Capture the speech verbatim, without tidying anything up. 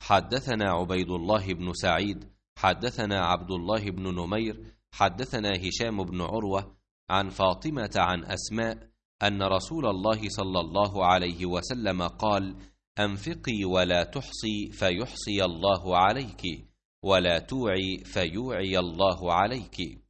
حدثنا عبيد الله بن سعيد حدثنا عبد الله بن نمير حدثنا هشام بن عروة عن فاطمة عن أسماء أن رسول الله صلى الله عليه وسلم قال: أنفقي ولا تحصي فيحصي الله عليك، ولا توعي فيوعي الله عليك.